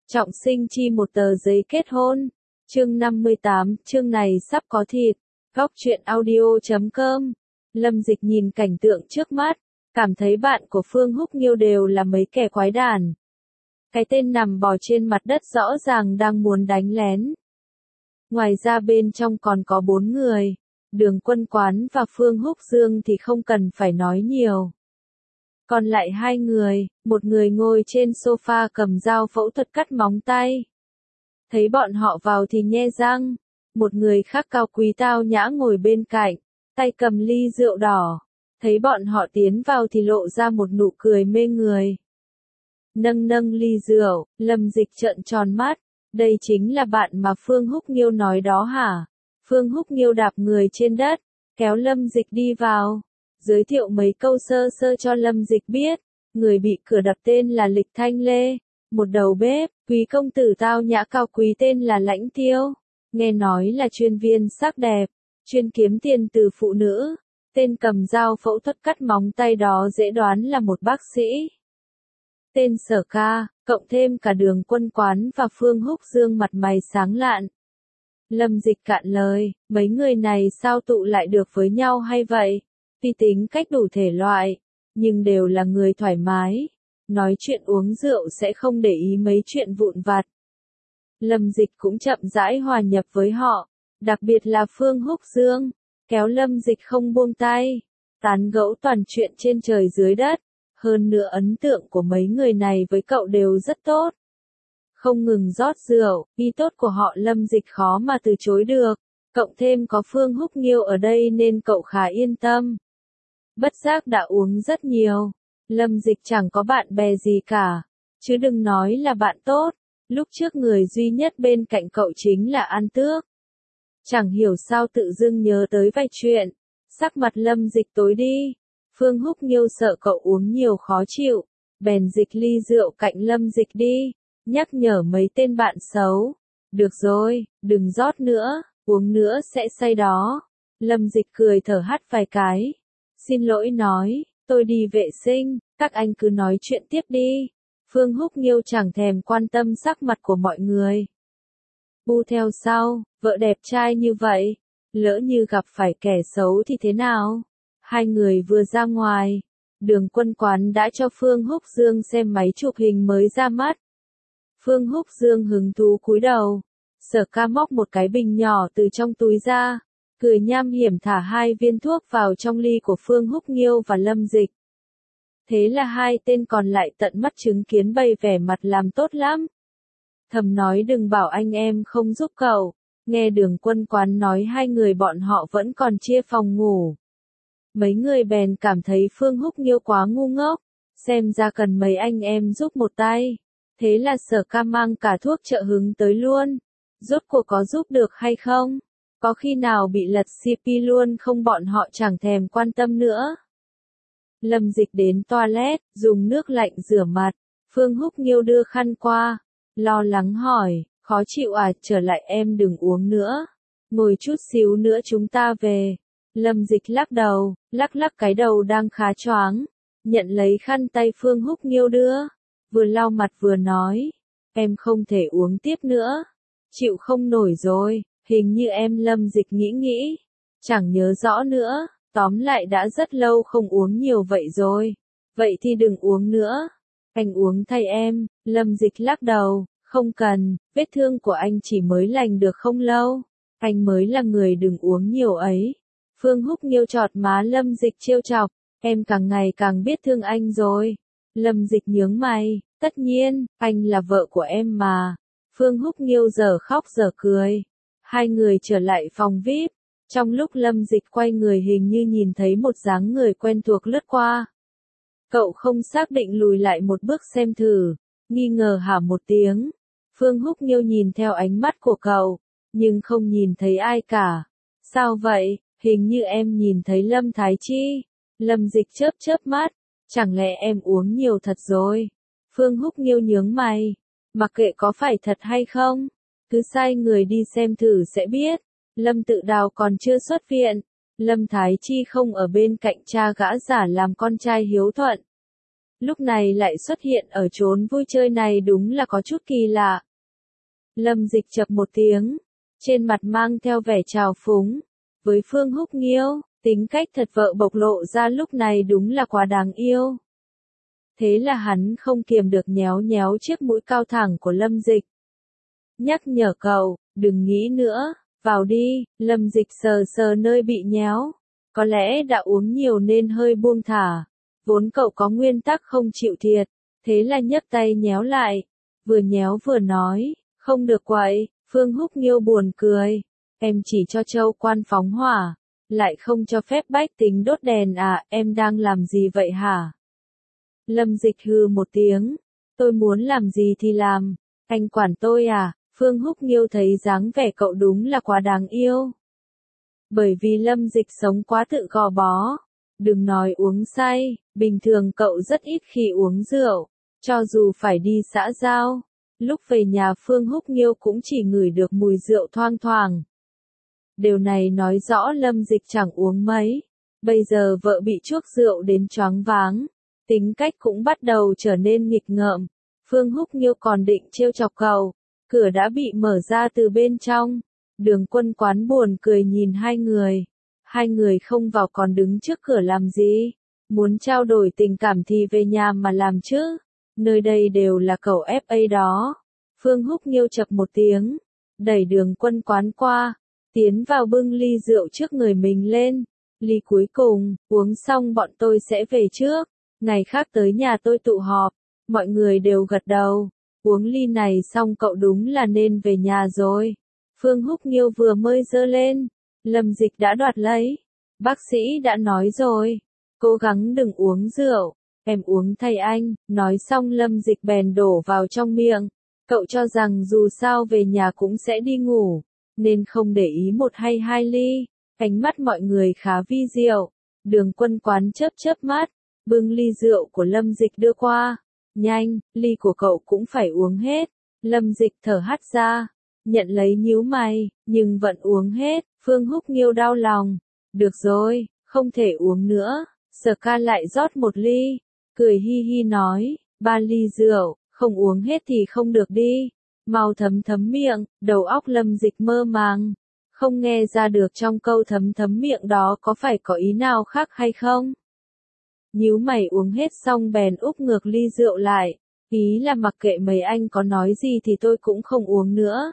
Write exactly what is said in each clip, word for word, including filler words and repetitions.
Trọng sinh chi một tờ giấy kết hôn. Chương năm mươi tám, chương này sắp có thịt. Góc truyện audio chấm com. Lâm Dịch nhìn cảnh tượng trước mắt, cảm thấy bạn của Phương Húc Nghiêu đều là mấy kẻ quái đản. Cái tên nằm bò trên mặt đất rõ ràng đang muốn đánh lén. Ngoài ra bên trong còn có bốn người, Đường Quân Quán và Phương Húc Dương thì không cần phải nói nhiều. Còn lại hai người, một người ngồi trên sofa cầm dao phẫu thuật cắt móng tay. Thấy bọn họ vào thì nhe răng, một người khác cao quý tao nhã ngồi bên cạnh, tay cầm ly rượu đỏ. Thấy bọn họ tiến vào thì lộ ra một nụ cười mê người. Nâng nâng ly rượu, Lâm Dịch trợn tròn mắt, đây chính là bạn mà Phương Húc Nghiêu nói đó hả? Phương Húc Nghiêu đạp người trên đất, kéo Lâm Dịch đi vào, giới thiệu mấy câu sơ sơ cho Lâm Dịch biết, người bị cửa đập tên là Lịch Thanh Lê, một đầu bếp, quý công tử tao nhã cao quý tên là Lãnh Tiêu, nghe nói là chuyên viên sắc đẹp, chuyên kiếm tiền từ phụ nữ, tên cầm dao phẫu thuật cắt móng tay đó dễ đoán là một bác sĩ. Tên Sở Ca, cộng thêm cả Đường Quân Quán và Phương Húc Dương mặt mày sáng lạn. Lâm Dịch cạn lời, mấy người này sao tụ lại được với nhau hay vậy? Tuy tính cách đủ thể loại, nhưng đều là người thoải mái, nói chuyện uống rượu sẽ không để ý mấy chuyện vụn vặt. Lâm Dịch cũng chậm rãi hòa nhập với họ, đặc biệt là Phương Húc Dương, kéo Lâm Dịch không buông tay, tán gẫu toàn chuyện trên trời dưới đất. Hơn nữa ấn tượng của mấy người này với cậu đều rất tốt. Không ngừng rót rượu, ý tốt của họ Lâm Dịch khó mà từ chối được, cộng thêm có Phương Húc Nghiêu ở đây nên cậu khá yên tâm. Bất giác đã uống rất nhiều, Lâm Dịch chẳng có bạn bè gì cả, chứ đừng nói là bạn tốt, lúc trước người duy nhất bên cạnh cậu chính là An Tước. Chẳng hiểu sao tự dưng nhớ tới vài chuyện, sắc mặt Lâm Dịch tối đi. Phương Húc Nghiêu sợ cậu uống nhiều khó chịu, bèn dịch ly rượu cạnh Lâm Dịch đi, nhắc nhở mấy tên bạn xấu. Được rồi, đừng rót nữa, uống nữa sẽ say đó. Lâm Dịch cười thở hắt vài cái. Xin lỗi nói, tôi đi vệ sinh, các anh cứ nói chuyện tiếp đi. Phương Húc Nghiêu chẳng thèm quan tâm sắc mặt của mọi người. Bu theo sau, vợ đẹp trai như vậy, lỡ như gặp phải kẻ xấu thì thế nào? Hai người vừa ra ngoài, Đường Quân Quán đã cho Phương Húc Dương xem máy chụp hình mới ra mắt. Phương Húc Dương hứng thú cúi đầu, Sở Ca móc một cái bình nhỏ từ trong túi ra, cười nham hiểm thả hai viên thuốc vào trong ly của Phương Húc Nghiêu và Lâm Dịch. Thế là hai tên còn lại tận mắt chứng kiến bày vẻ mặt làm tốt lắm. Thầm nói đừng bảo anh em không giúp cậu, nghe Đường Quân Quán nói hai người bọn họ vẫn còn chia phòng ngủ. Mấy người bèn cảm thấy Phương Húc Nghiêu quá ngu ngốc, xem ra cần mấy anh em giúp một tay. Thế là Sở Ca mang cả thuốc trợ hứng tới luôn. Rốt cuộc có giúp được hay không? Có khi nào bị lật xê pê luôn không bọn họ chẳng thèm quan tâm nữa. Lâm Dịch đến toilet, dùng nước lạnh rửa mặt. Phương Húc Nghiêu đưa khăn qua, lo lắng hỏi, khó chịu à, trở lại em đừng uống nữa. Ngồi chút xíu nữa chúng ta về. Lâm Dịch lắc đầu, lắc lắc cái đầu đang khá choáng, nhận lấy khăn tay Phương Húc Nghiêu đưa, vừa lau mặt vừa nói, em không thể uống tiếp nữa, chịu không nổi rồi, hình như em. Lâm Dịch nghĩ nghĩ, chẳng nhớ rõ nữa, tóm lại đã rất lâu không uống nhiều vậy rồi, vậy thì đừng uống nữa, anh uống thay em. Lâm Dịch lắc đầu, không cần, vết thương của anh chỉ mới lành được không lâu, anh mới là người đừng uống nhiều ấy. Phương Húc Nghiêu chọt má Lâm Dịch trêu chọc, em càng ngày càng biết thương anh rồi. Lâm Dịch nhướng mày, tất nhiên, anh là vợ của em mà. Phương Húc Nghiêu giờ khóc giờ cười. Hai người trở lại phòng vi ai pi, trong lúc Lâm Dịch quay người hình như nhìn thấy một dáng người quen thuộc lướt qua. Cậu không xác định lùi lại một bước xem thử, nghi ngờ hả một tiếng. Phương Húc Nghiêu nhìn theo ánh mắt của cậu, nhưng không nhìn thấy ai cả. Sao vậy? Hình như em nhìn thấy Lâm Thái Chi. Lâm Dịch chớp chớp mắt, chẳng lẽ em uống nhiều thật rồi? Phương Húc Nghiêu nhướng mày, mặc kệ có phải thật hay không, cứ sai người đi xem thử sẽ biết. Lâm Tự Đào còn chưa xuất viện, Lâm Thái Chi không ở bên cạnh cha gã giả làm con trai hiếu thuận. lúc này lại xuất hiện ở chốn vui chơi này đúng là có chút kỳ lạ. Lâm Dịch chập một tiếng, trên mặt mang theo vẻ trào phúng, với Phương Húc Nghiêu, tính cách thật vợ bộc lộ ra lúc này đúng là quá đáng yêu. Thế là hắn không kiềm được nhéo nhéo chiếc mũi cao thẳng của Lâm Dịch. Nhắc nhở cậu, đừng nghĩ nữa, vào đi. Lâm Dịch sờ sờ nơi bị nhéo, có lẽ đã uống nhiều nên hơi buông thả, vốn cậu có nguyên tắc không chịu thiệt, thế là nhấc tay nhéo lại, vừa nhéo vừa nói, không được quậy. Phương Húc Nghiêu buồn cười, em chỉ cho Châu Quan phóng hỏa, lại không cho phép bách tính đốt đèn à, em đang làm gì vậy hả? Lâm Dịch hừ một tiếng, tôi muốn làm gì thì làm, anh quản tôi à? Phương Húc Nghiêu thấy dáng vẻ cậu đúng là quá đáng yêu. Bởi vì Lâm Dịch sống quá tự gò bó, đừng nói uống say, bình thường cậu rất ít khi uống rượu, cho dù phải đi xã giao, lúc về nhà Phương Húc Nghiêu cũng chỉ ngửi được mùi rượu thoang thoảng. Điều này nói rõ Lâm Dịch chẳng uống mấy, bây giờ vợ bị chuốc rượu đến choáng váng, tính cách cũng bắt đầu trở nên nghịch ngợm. Phương Húc Nghiêu còn định trêu chọc cậu, cửa đã bị mở ra từ bên trong. Đường Quân Quán buồn cười nhìn hai người. Hai người không vào còn đứng trước cửa làm gì? Muốn trao đổi tình cảm thì về nhà mà làm chứ. Nơi đây đều là cậu ép a đó. Phương Húc Nghiêu chập một tiếng, đẩy Đường Quân Quán qua, tiến vào bưng ly rượu trước người mình lên. Ly cuối cùng, uống xong bọn tôi sẽ về trước. Ngày khác tới nhà tôi tụ họp. Mọi người đều gật đầu. Uống ly này xong cậu đúng là nên về nhà rồi. Phương Húc Nghiêu vừa mới giơ lên, Lâm Dịch đã đoạt lấy. Bác sĩ đã nói rồi, cố gắng đừng uống rượu, em uống thay anh. Nói xong Lâm Dịch bèn đổ vào trong miệng. Cậu cho rằng dù sao về nhà cũng sẽ đi ngủ, nên không để ý một hay hai ly. Ánh mắt mọi người khá vi diệu. Đường Quân Quán chớp chớp mắt, bưng ly rượu của Lâm Dịch đưa qua. Nhanh, ly của cậu cũng phải uống hết. Lâm Dịch thở hắt ra, nhận lấy nhíu mày, nhưng vẫn uống hết. Phương Húc Nghiêu đau lòng. Được rồi, không thể uống nữa. Sở Ca lại rót một ly, cười hi hi nói, ba ly rượu, không uống hết thì không được đi. Mau thấm thấm miệng. Đầu óc Lâm Dịch mơ màng, không nghe ra được trong câu thấm thấm miệng đó có phải có ý nào khác hay không. Nhíu mày uống hết xong bèn úp ngược ly rượu lại, ý là mặc kệ mấy anh có nói gì thì tôi cũng không uống nữa.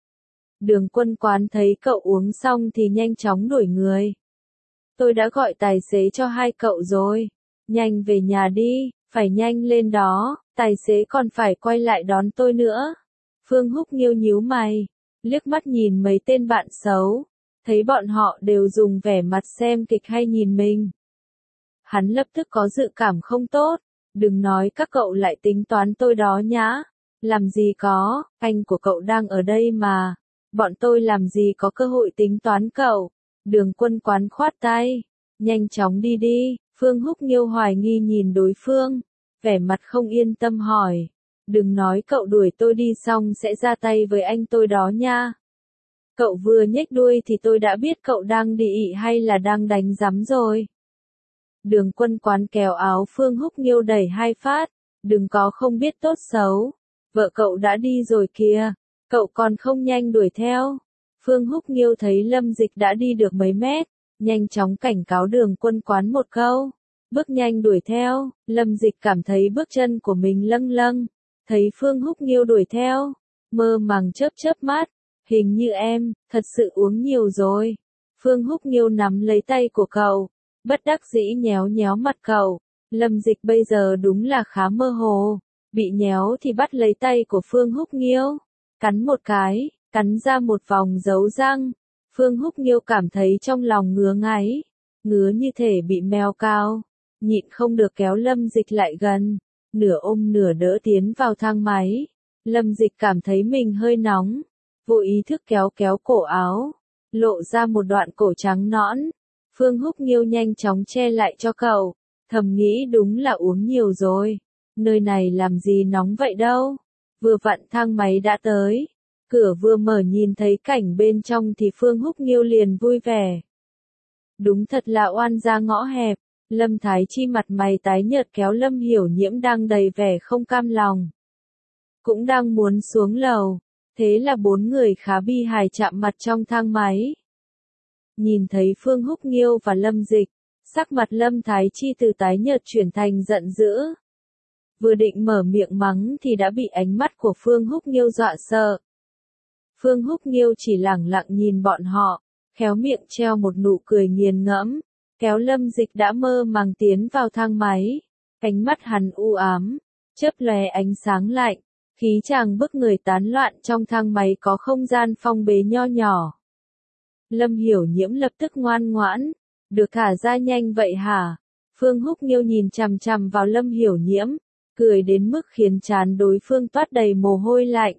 Đường Quân Quán thấy cậu uống xong thì nhanh chóng đuổi người. Tôi đã gọi tài xế cho hai cậu rồi, nhanh về nhà đi, phải nhanh lên đó, tài xế còn phải quay lại đón tôi nữa. Phương Húc Nghiêu nhíu mày, liếc mắt nhìn mấy tên bạn xấu, thấy bọn họ đều dùng vẻ mặt xem kịch hay nhìn mình. Hắn lập tức có dự cảm không tốt, đừng nói các cậu lại tính toán tôi đó nhá. Làm gì có, anh của cậu đang ở đây mà, bọn tôi làm gì có cơ hội tính toán cậu. Đường Quân Quán khoát tay, nhanh chóng đi đi. Phương Húc Nghiêu hoài nghi nhìn đối phương, vẻ mặt không yên tâm hỏi, đừng nói cậu đuổi tôi đi xong sẽ ra tay với anh tôi đó nha. Cậu vừa nhếch đuôi thì tôi đã biết cậu đang đi ị hay là đang đánh rắm rồi. Đường Quân Quán kéo áo Phương Húc Nghiêu đẩy hai phát, đừng có không biết tốt xấu, vợ cậu đã đi rồi kìa, cậu còn không nhanh đuổi theo. Phương Húc Nghiêu thấy Lâm Dịch đã đi được mấy mét, nhanh chóng cảnh cáo Đường Quân Quán một câu, bước nhanh đuổi theo. Lâm Dịch cảm thấy bước chân của mình lâng lâng, thấy Phương Húc Nghiêu đuổi theo, mơ màng chớp chớp mắt, hình như em, thật sự uống nhiều rồi. Phương Húc Nghiêu nắm lấy tay của cậu, bất đắc dĩ nhéo nhéo mặt cậu. Lâm Dịch bây giờ đúng là khá mơ hồ, bị nhéo thì bắt lấy tay của Phương Húc Nghiêu, cắn một cái, cắn ra một vòng dấu răng. Phương Húc Nghiêu cảm thấy trong lòng ngứa ngáy, ngứa như thể bị mèo cào, nhịn không được kéo Lâm Dịch lại gần, nửa ôm nửa đỡ tiến vào thang máy. Lâm Dịch cảm thấy mình hơi nóng, vô ý thức kéo kéo cổ áo, lộ ra một đoạn cổ trắng nõn. Phương Húc Nghiêu nhanh chóng che lại cho cậu, thầm nghĩ đúng là uống nhiều rồi, nơi này làm gì nóng vậy đâu. Vừa vặn thang máy đã tới, cửa vừa mở nhìn thấy cảnh bên trong thì Phương Húc Nghiêu liền vui vẻ. Đúng thật là oan gia ngõ hẹp, Lâm Thái Chi mặt mày tái nhợt kéo Lâm Hiểu Nhiễm đang đầy vẻ không cam lòng. Cũng đang muốn xuống lầu, thế là bốn người khá bi hài chạm mặt trong thang máy. Nhìn thấy Phương Húc Nghiêu và Lâm Dịch, sắc mặt Lâm Thái Chi từ tái nhợt chuyển thành giận dữ. Vừa định mở miệng mắng thì đã bị ánh mắt của Phương Húc Nghiêu dọa sợ. Phương Húc Nghiêu chỉ lẳng lặng nhìn bọn họ, khéo miệng treo một nụ cười nghiền ngẫm, kéo Lâm Dịch đã mơ màng tiến vào thang máy. Ánh mắt hắn u ám, chớp lóe ánh sáng lạnh, khí chàng bức người tán loạn trong thang máy có không gian phong bế nho nhỏ. Lâm Hiểu Nhiễm lập tức ngoan ngoãn, được thả ra nhanh vậy hả? Phương Húc Nghiêu nhìn chằm chằm vào Lâm Hiểu Nhiễm, cười đến mức khiến trán đối phương toát đầy mồ hôi lạnh.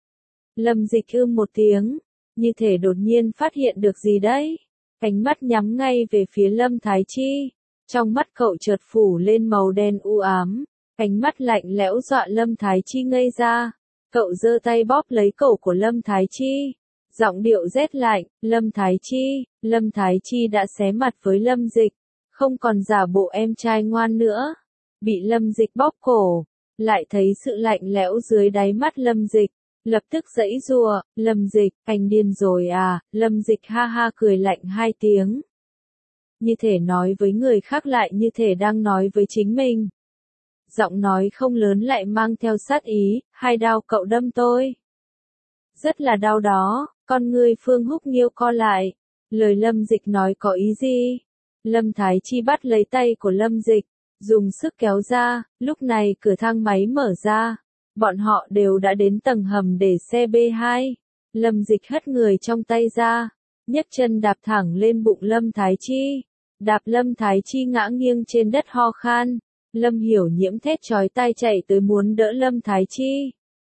Lâm Dịch ưm một tiếng, như thể đột nhiên phát hiện được gì đấy. Ánh mắt nhắm ngay về phía Lâm Thái Chi, trong mắt cậu chợt phủ lên màu đen u ám, ánh mắt lạnh lẽo dọa Lâm Thái Chi ngây ra. Cậu giơ tay bóp lấy cổ của Lâm Thái Chi, giọng điệu rét lạnh, Lâm Thái Chi, Lâm Thái Chi đã xé mặt với Lâm Dịch, không còn giả bộ em trai ngoan nữa. Bị Lâm Dịch bóp cổ, lại thấy sự lạnh lẽo dưới đáy mắt Lâm Dịch, lập tức giãy giụa, Lâm Dịch, anh điên rồi à? Lâm Dịch ha ha cười lạnh hai tiếng. Như thể nói với người khác lại như thể đang nói với chính mình. Giọng nói không lớn lại mang theo sát ý, hai đao cậu đâm tôi. Rất là đau đó, con ngươi Phương Húc Nghiêu co lại. Lời Lâm Dịch nói có ý gì? Lâm Thái Chi bắt lấy tay của Lâm Dịch, dùng sức kéo ra, lúc này cửa thang máy mở ra. Bọn họ đều đã đến tầng hầm để xe B hai. Lâm Dịch hất người trong tay ra, nhấc chân đạp thẳng lên bụng Lâm Thái Chi. Đạp Lâm Thái Chi ngã nghiêng trên đất ho khan. Lâm Hiểu Nhiễm thét chói tai chạy tới muốn đỡ Lâm Thái Chi.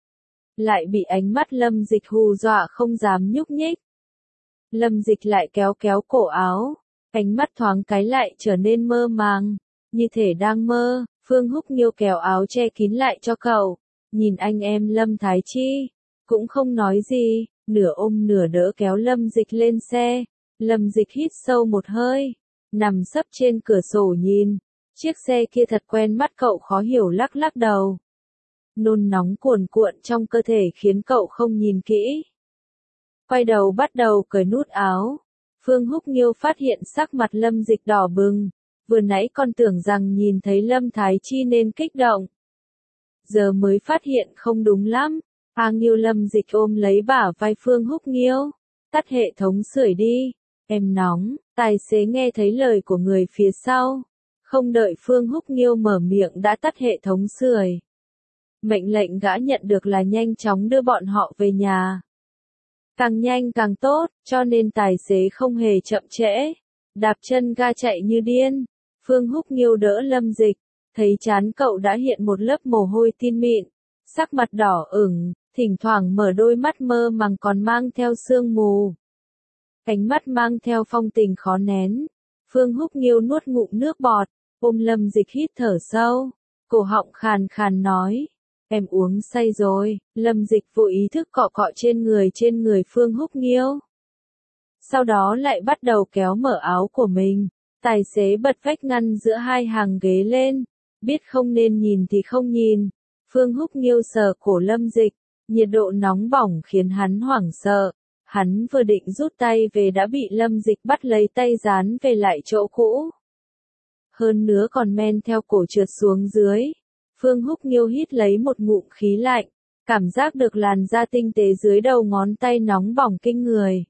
Lại bị ánh mắt Lâm Dịch hù dọa không dám nhúc nhích. Lâm Dịch lại kéo kéo cổ áo, ánh mắt thoáng cái lại trở nên mơ màng, như thể đang mơ. Phương Húc Nghiêu kéo áo che kín lại cho cậu, nhìn anh em Lâm Thái Chi, cũng không nói gì, nửa ôm nửa đỡ kéo Lâm Dịch lên xe. Lâm Dịch hít sâu một hơi, nằm sấp trên cửa sổ nhìn, chiếc xe kia thật quen mắt, cậu khó hiểu lắc lắc đầu. Nôn nóng cuồn cuộn trong cơ thể khiến cậu không nhìn kỹ. Quay đầu bắt đầu cởi nút áo. Phương Húc Nghiêu phát hiện sắc mặt Lâm Dịch đỏ bừng, vừa nãy còn tưởng rằng nhìn thấy Lâm Thái Chi nên kích động. Giờ mới phát hiện không đúng lắm. A Nghiêu. Lâm Dịch ôm lấy bả vai Phương Húc Nghiêu, tắt hệ thống sưởi đi, em nóng. Tài xế nghe thấy lời của người phía sau, không đợi Phương Húc Nghiêu mở miệng đã tắt hệ thống sưởi. Mệnh lệnh gã nhận được là nhanh chóng đưa bọn họ về nhà. Càng nhanh càng tốt, cho nên tài xế không hề chậm trễ, đạp chân ga chạy như điên. Phương Húc Nghiêu đỡ Lâm Dịch, thấy trán cậu đã hiện một lớp mồ hôi tin mịn, sắc mặt đỏ ửng, thỉnh thoảng mở đôi mắt mơ màng còn mang theo sương mù. Ánh mắt mang theo phong tình khó nén. Phương Húc Nghiêu nuốt ngụm nước bọt, ôm Lâm Dịch hít thở sâu, cổ họng khàn khàn nói. Em uống say rồi. Lâm Dịch vô ý thức cọ cọ trên người trên người Phương Húc Nghiêu. Sau đó lại bắt đầu kéo mở áo của mình. Tài xế bật vách ngăn giữa hai hàng ghế lên. Biết không nên nhìn thì không nhìn. Phương Húc Nghiêu sờ cổ Lâm Dịch. Nhiệt độ nóng bỏng khiến hắn hoảng sợ. Hắn vừa định rút tay về đã bị Lâm Dịch bắt lấy tay dán về lại chỗ cũ. Hơn nữa còn men theo cổ trượt xuống dưới. Phương Húc Nghiêu hít lấy một ngụm khí lạnh, cảm giác được làn da tinh tế dưới đầu ngón tay nóng bỏng kinh người.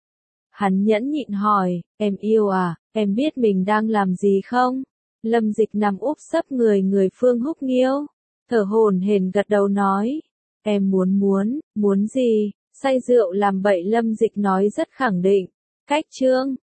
Hắn nhẫn nhịn hỏi, em yêu à, em biết mình đang làm gì không? Lâm Dịch nằm úp sấp người người Phương Húc Nghiêu, thở hổn hển gật đầu nói, em muốn muốn, muốn gì? Say rượu làm bậy. Lâm Dịch nói rất khẳng định. Cách chương